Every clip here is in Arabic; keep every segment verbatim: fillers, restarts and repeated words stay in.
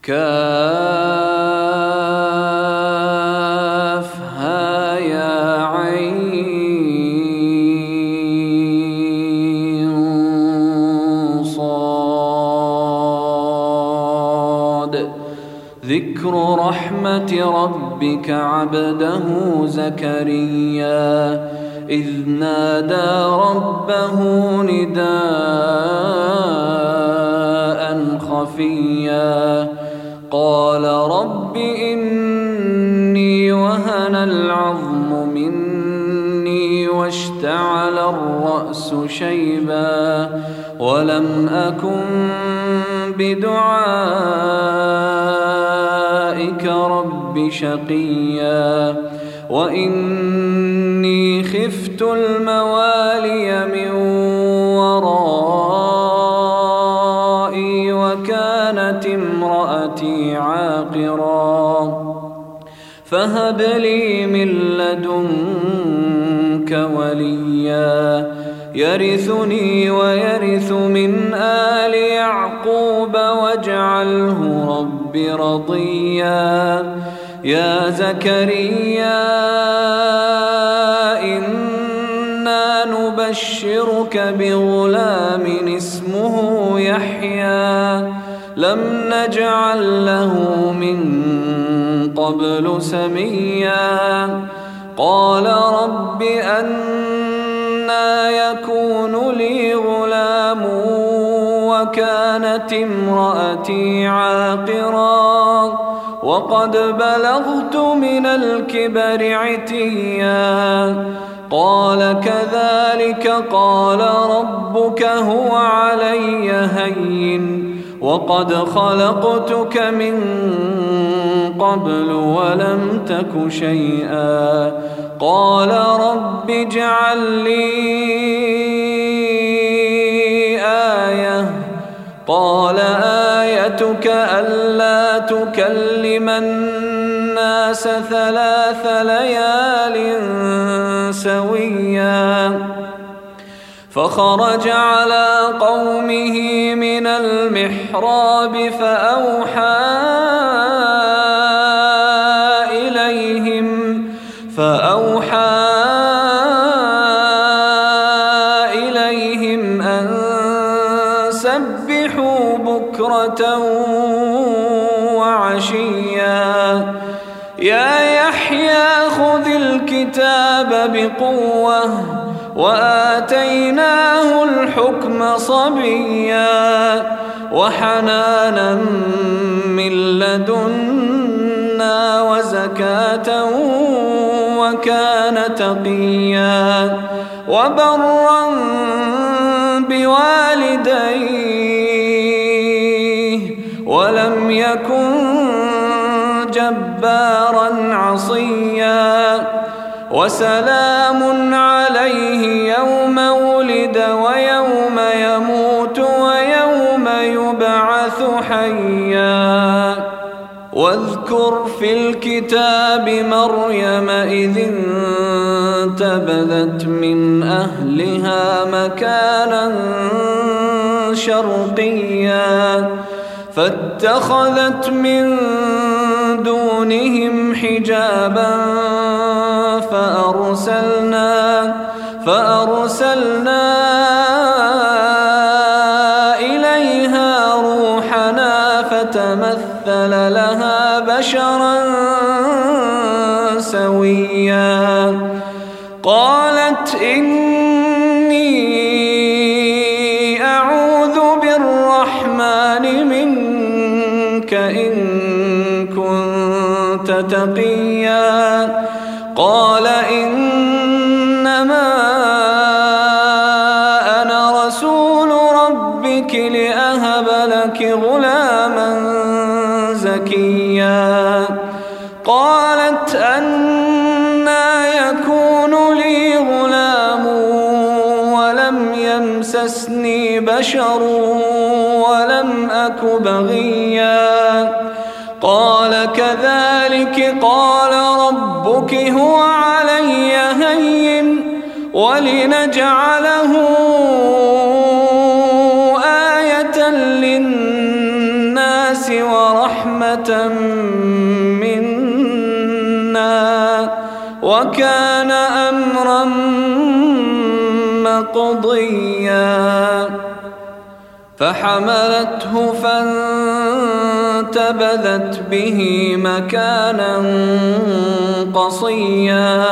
كافها يا عين صاد. ذكر رحمة ربك عبده زكريا إذ نادى ربه نداء خفيا قال رب إني وهن العظم مني واشتعل الرأس شيبا ولم أكن بدعائك رب شقيا وإني خفت الموالي من ورائي وكانت امرأتي عاقرا فهب لي من لدنك وليا يرثني ويرث من آل يعقوب واجعله رب رضيا. يا زكريا إنا نبشرك بغلام اسمه يحيى لم نجعل له من قبل سميا. قال رب أنى يكون لي غلام وكانت امرأتي عاقرا وقد بلغت من الكبر عتيا. قال كذلك قال ربك هو علي هين وقد خلقتك من قبل ولم تك شيئا. قال رب اجعل لي آية. قال آيتك ألا تكلم الناس ثلاث ليال سويا. فخرج على قومه من المحراب فأوحى إليهم فأوحى إليهم أن سبحوا بكرة وعشيا. يا يحيى خذ الكتاب بقوة وآتيناه الحكم صبيا وحنانا من لدنا وزكاة وكان تقيا وبرا بوالديه ولم يكن جبارا عصيا. وسلام عليه يوم ولد ويوم يموت ويوم يبعث حيا. واذكر في الكتاب مريم إذ انتبذت من أهلها مكانا شرقيا فاتخذت من دونهم حجابا فأرسلنا فأرسلنا إليها روحنا فتمثل لها بشرا سويا. قالت إني أعوذ بالرحمن منك إن كنت تقيا. قال إنما أنا رسول ربك لأهب لك غلاما زكيا. قالت أنى يكون لي غلام ولم يمسسني بشر ولم أك بغيا. قال كذلك قال ربك هو علي هين ولنجعله آية للناس ورحمة رحمة منا وكان أمرا مقضيا فحملته فانتبذت به مكانا قصيا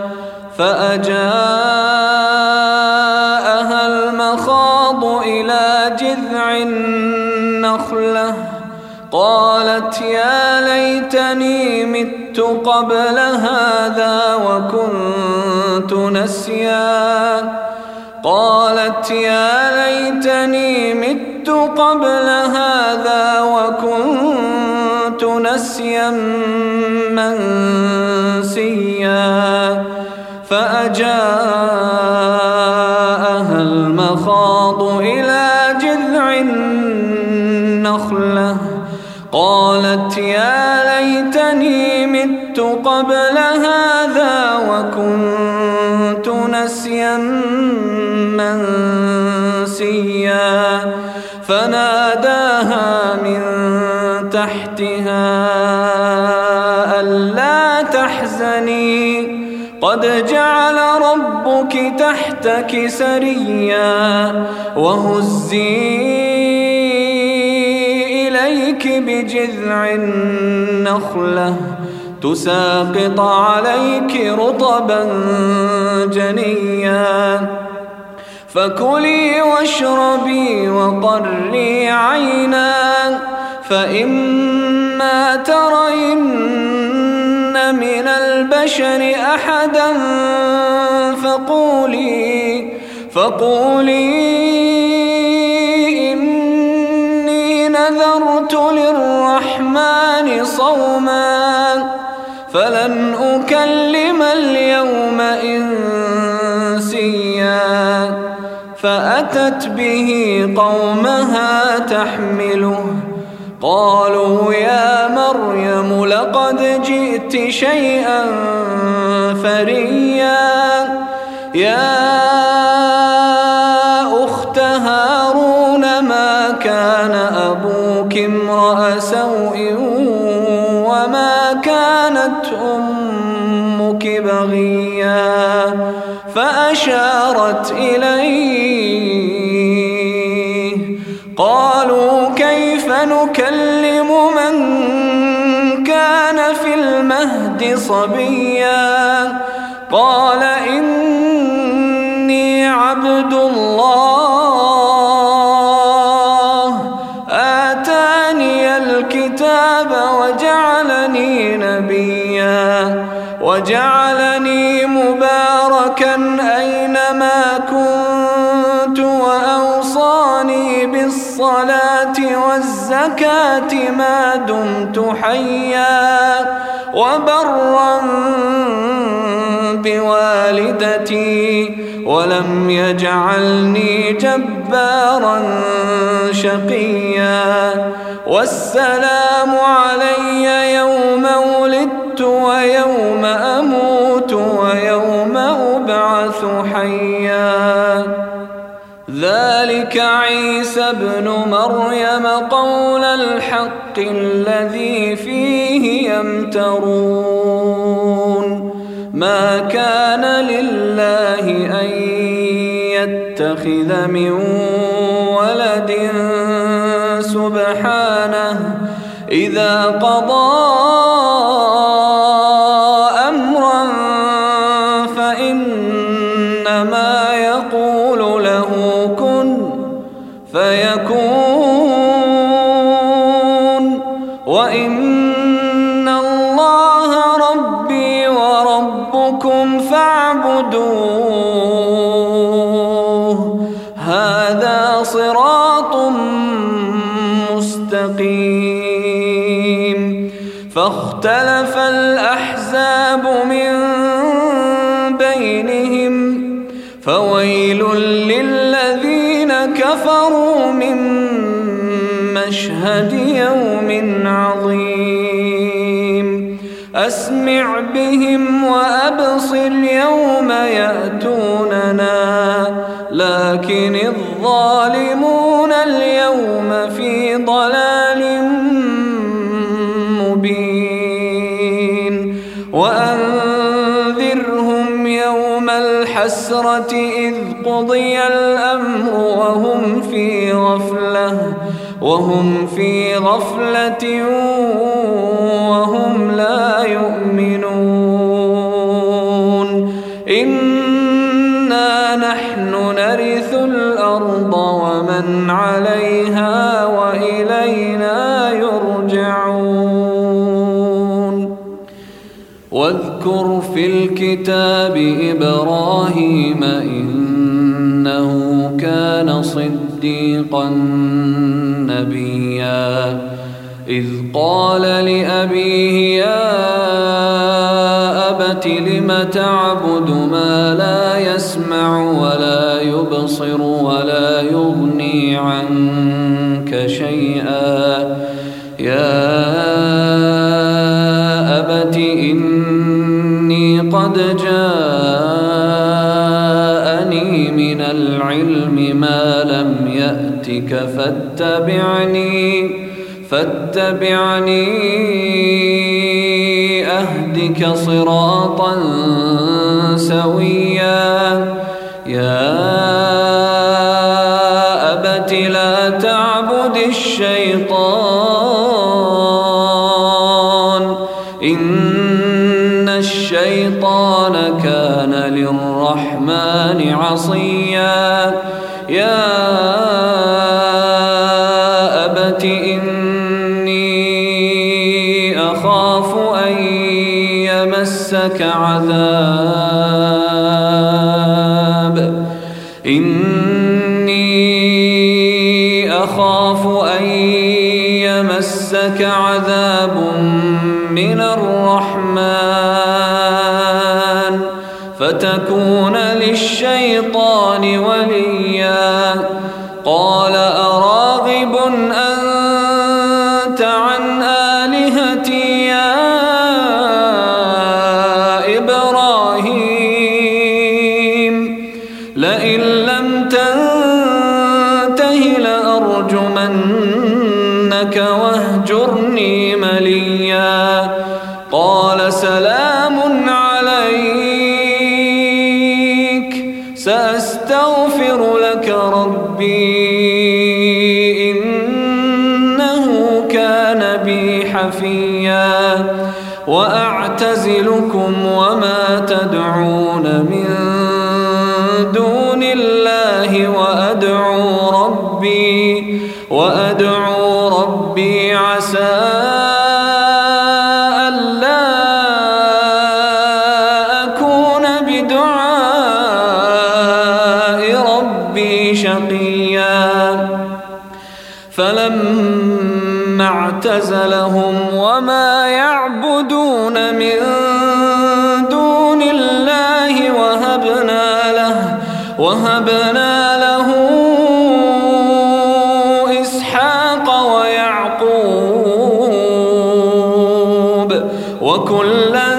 فأجاءها المخاض إلى جذع النخلة قالت يا ليتني مت قبل هذا وكنت نسيا قالت يا ليتني مت قبل هذا وكنت نسيا منسيا فأجاءها المخاض إلى جذع النخلة قالت يا ليتني مت قبل هذا وكنت نسيا منسيا فناداها من تحتها ألا تحزني قد جعل ربك تحتك سريا وهزي إليك بجذع النخلة تساقط عليك رطبا جنيا فكلي واشربي وقري عينا فإما ترين من البشر أحدا فقولي فقولي إني نذرت للرحمن صوما فلن أكلم اليوم إنسيا فأتت به قومها تحمله قالوا يا مريم لقد جئت شيئا فريا يا أخت هارون ما كان أبوك امرأ سوء وما كانت أمك بغيا فأشارت إليه قالوا كيف نكلم من كان في المهد صبيا قال إني عبد الله آتاني الكتاب وجعلني نبيا وجعلني مباركا أينما كنت وأوصاني بالصلاة والزكاة ما دمت حيا وبرا بوالدتي ولم يجعلني جبارا شقيا والسلام علي يوم ولدت ويوم أموت ويوم أبعث حيا ذلك عيسى ابن مريم قول الحق الذي فيه يمترون ما كان لله أن يتخذ من ولد سبحانه إذا قضى أمرا فإنما يقول له كن فيكون وإن الله ربي وربكم فاعبدوه هذا صراط مستقيم فاختلف الأحزاب من بينهم فويل للذين كفروا من مشهد يوم عظيم أسمع بهم وأبصر يوم يأتوننا لكن الظالمون اليوم في ضلال مبين وأنذرهم يوم الحسرة إذ قضي الأمر وهم في غفلة وهم في غفلة وهم لا يؤمنون إنا نحن نرث الأرض ومن عليها وإلينا يرجعون واذكر في الكتاب إبراهيم إنه كان صديقا نبيا إذ قال لأبيه يا أبت لم تعبد ما لا يسمع ولا يبصر ولا يغني عنك شيئا يا أبت إني قد جاءني من العلم ما لم يأتك فاتبعني فاتبعني أهدك صراطا سويا يا أبت لا تعبد الشيطان إن الشيطان كان للرحمن عصيا يا أبت إني أخاف أن يمسك عذاب إني أخاف أن يمسك عذاب من الرحمن فتكون للشيطان وليا قال أراغب أنت عن آلهتي يا إبراهيم لئن لم تنته لأرجمنك واهجرني مليا قال سلام عليك سأستغفر لك ربي إنه كان بي حفيا وأعتزلكم وما تدعون من دون الله وأدعو ربي وأدعو ربي عسى ألا أكون بدعاء ربي شقيا فلما اعتزلهم وما يعبدون من دون الله وهبنا له وهبنا له إسحاق ويعقوب وكلا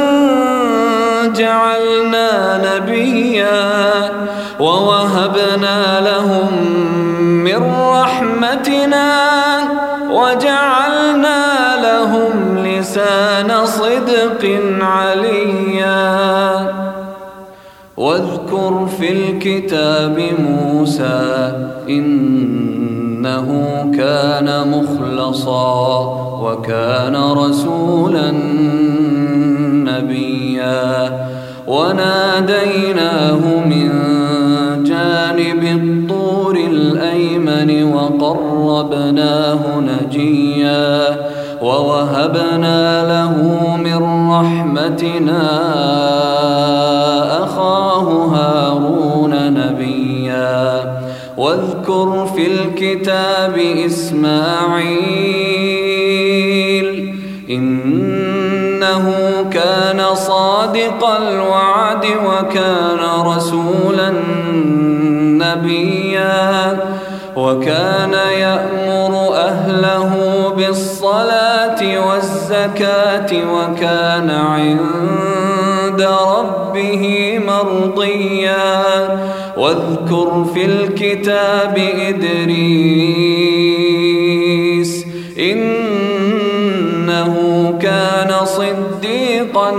جعلنا نبيا ووهبنا لهم من رحمتنا وجعلنا لهم لسان صدق عليا واذكر في الكتاب موسى إنه كان مخلصا وكان رسولا نبيا وناديناه من جانب الطور الأيمن وقربناه نجيا ووهبنا له من رحمتنا أخاه هارون نبيا واذكر في الكتاب إسماعيل إنه كان صادق الوعد وكان رسولا نبيا وكان يأمر أهله بالصلاة والزكاة وكان عند ربه مرضيا واذكر في الكتاب إدريس إنه صديقا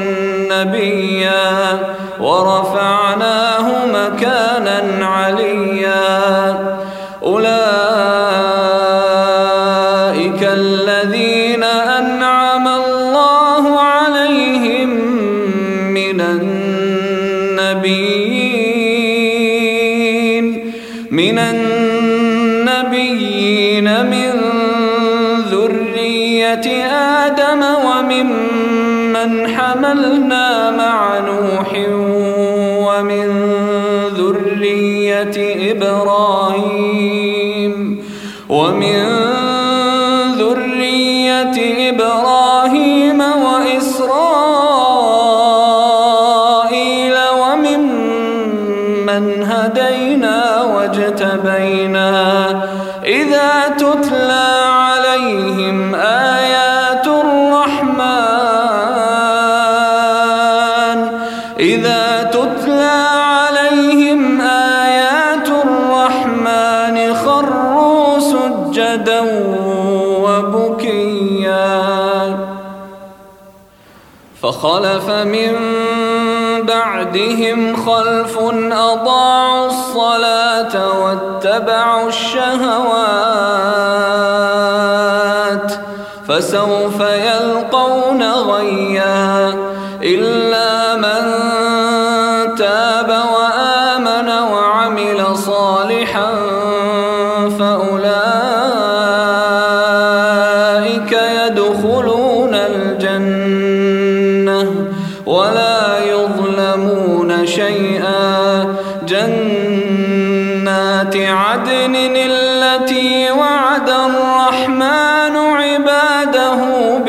نبيا ورفعناه مكانا عليا. أولئك الذين أنعم الله عليهم من النبيين من النبيين من ذرية آدم وممن حملنا مع نوح ومن ذرية إبراهيم ومن ذرية إبراهيم وإسرائيل وممن هدينا واجتبينا. إذا تتلى عليهم آيات الرحمن إذا تتلى عليهم آيات الرحمن خروا سجدا وبكيا. فخلف من بعدهم خلف أضاعوا الصلاة واتبعوا الشهوات فسوف يلقون غيا. إلا من تاب وآمن وعمل صالحا فأولئك يدخلون الجنة ولا يظلمون شيئا. جنات عدن التي وعد الرحمن عباده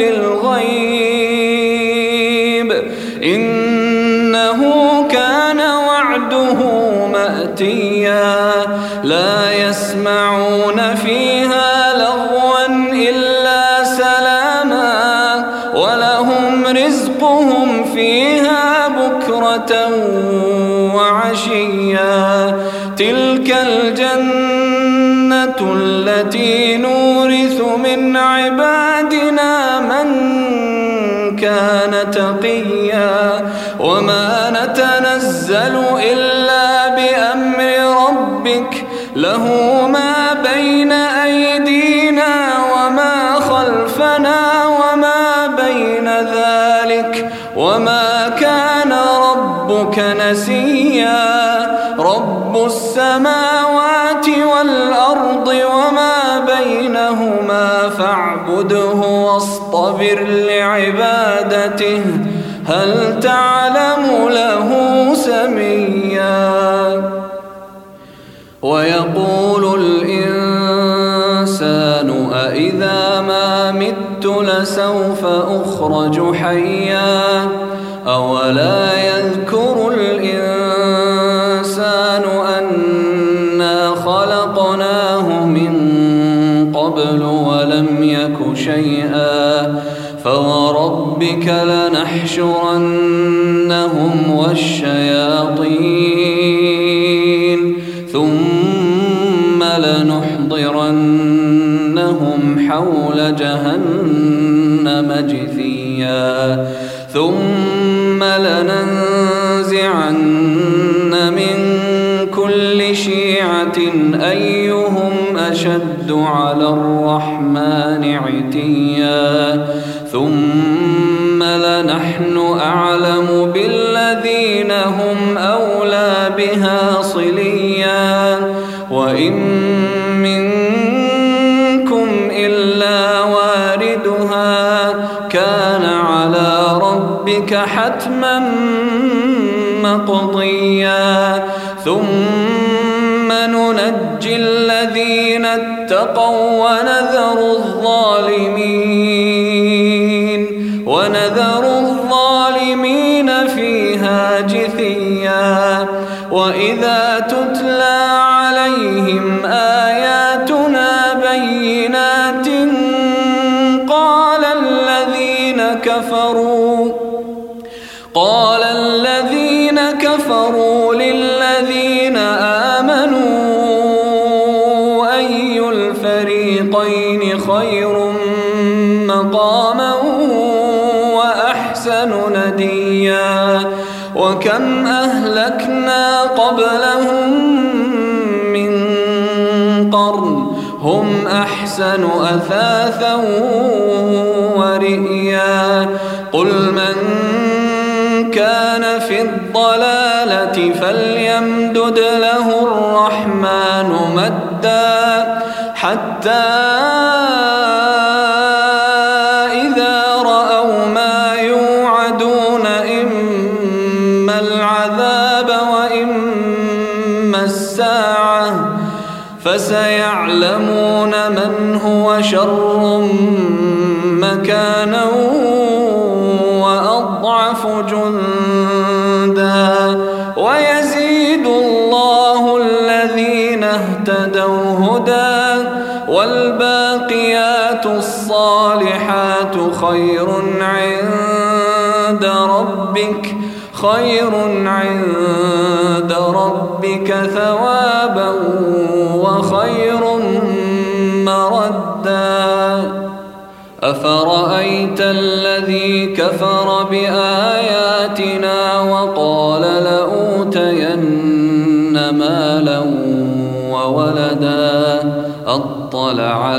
بالغيب إنه كان وعده مأتيا. لا يسمعون فيها لغوا إلا سلاما ولهم رزقهم فيها بكرة وعشيا. تلك الجنة التي نورث من عبادنا من كان تقيا. وما نتنزل إلا بأمر ربك له ما بين أيدينا وما خلفنا وما بين ذلك وما كان ربك نسيا. رب السماوات والأرض وما بينهما فاعبده واصطبر لعبادته هل تعلم له سميا. ويقول الإنسان أإذا ما مت لسوف أخرج حيا. أولا يذكر الإنسان أنا خلقناه من قبل ولم يك شيئا. فوربك لنحشرنهم والشياطين ثم لنحضرنهم حول جهنم جثيا. ثم لننزعن من كل شيعة أيهم أشد على الرحمن عتيا. ثم لنحن أعلم بالذين هم أولى بها صليا. وإن منكم إلا واردها كان على ربك حتما مقضيا. ثم ننجي الذين اتقوا ونذر الظالمين ونذر الظالمين فيها جثيا. وإذا تتلى عليهم آياتنا بينات قال الذين كفروا قال الذين كفروا للذين آمنوا أي الفريقين خير مقاما وكم أهلكنا قبلهم من قرن هم أحسن أثاثا ورئيا قل من كان في الضلالة فليمدد له الرحمن مدا حتى إذا رأوا ما يوعدون إما العذاب وإما الساعة فسيعلمون من هو شر مكانا وأضعف جندا ويزيد الله الذين اهتدوا هدى والباقيات الصالحات خير عند ربك خير عند ربك ثوابا وخير مردا أفرأيت الذي كفر بآياتنا وقال لأوتين مالا وولدا أطلع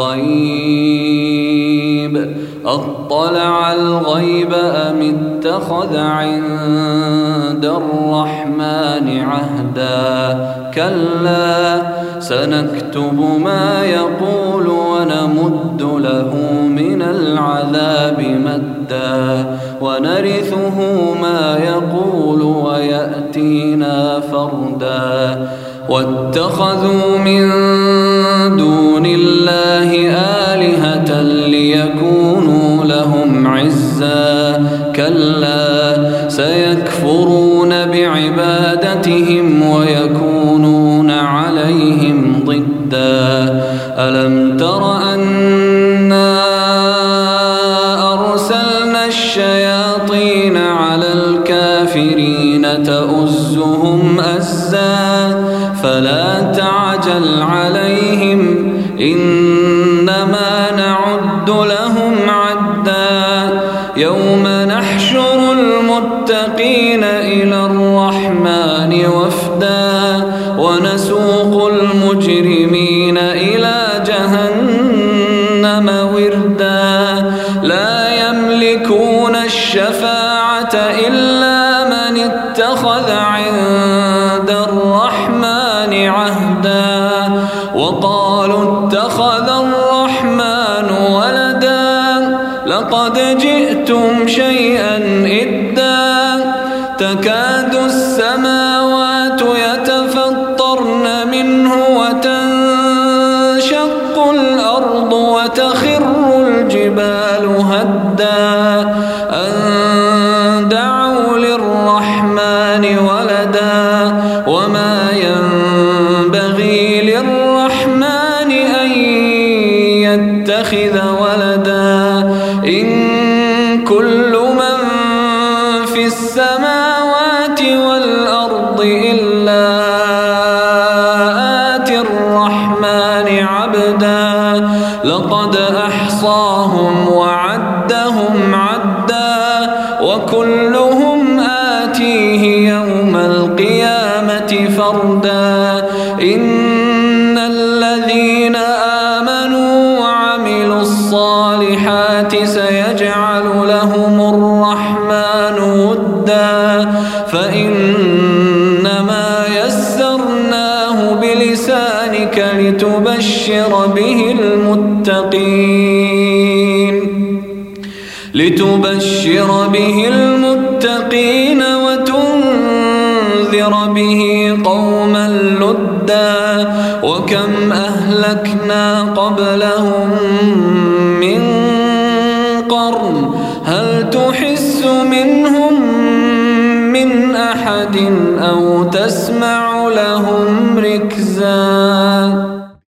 الغيب أطلع الغيب أم اتخذ عند الرحمن عهدا كلا سنكتب ما يقول ونمد له من العذاب مدا ونرثه ما يقول ويأتينا فردا واتخذوا من دون الله آلهة ليكونوا لهم عزا كلا سيكفرون بعبادتهم ويكونون عليهم ضدا ألم تر أنا أرسلنا الشياطين على الكافرين تؤزهم أزا فلا تعجل عليهم إنما نعد لهم عدا يوم نحشر المتقين إلى الرحمن وفدا ونسوق المجرمين إلى جهنم وردا لا يملكون الشفاعة إلا من اتخذ عند الرحمن عهدا وقالوا اتخذ الرحمن ولدا لقد جئتم شيئا إدا تكاد السماوات يتفطرن منه وتنشق الأرض وتخر الجبال هدا أن دعوا للرحمن ولدا وما ينبغي للرحمن أن يتخذ ولدا إن كل من في السماوات والأرض إلا آتي الرحمن عبدا لقد أحصاهم وعدهم عدا وكلهم آتيه يوم القيامة فردا إن الذين آمنوا وعملوا الصالحات سيجعل لهم الرحمن ودا فإنما يسرناه بلسانك لتبشر به المتقين لتبشر به المتقين وتنذر به قوما لدا وكم أهلكنا قبلهم من قرن هل تحس منهم من أحد أو تسمع لهم ركزا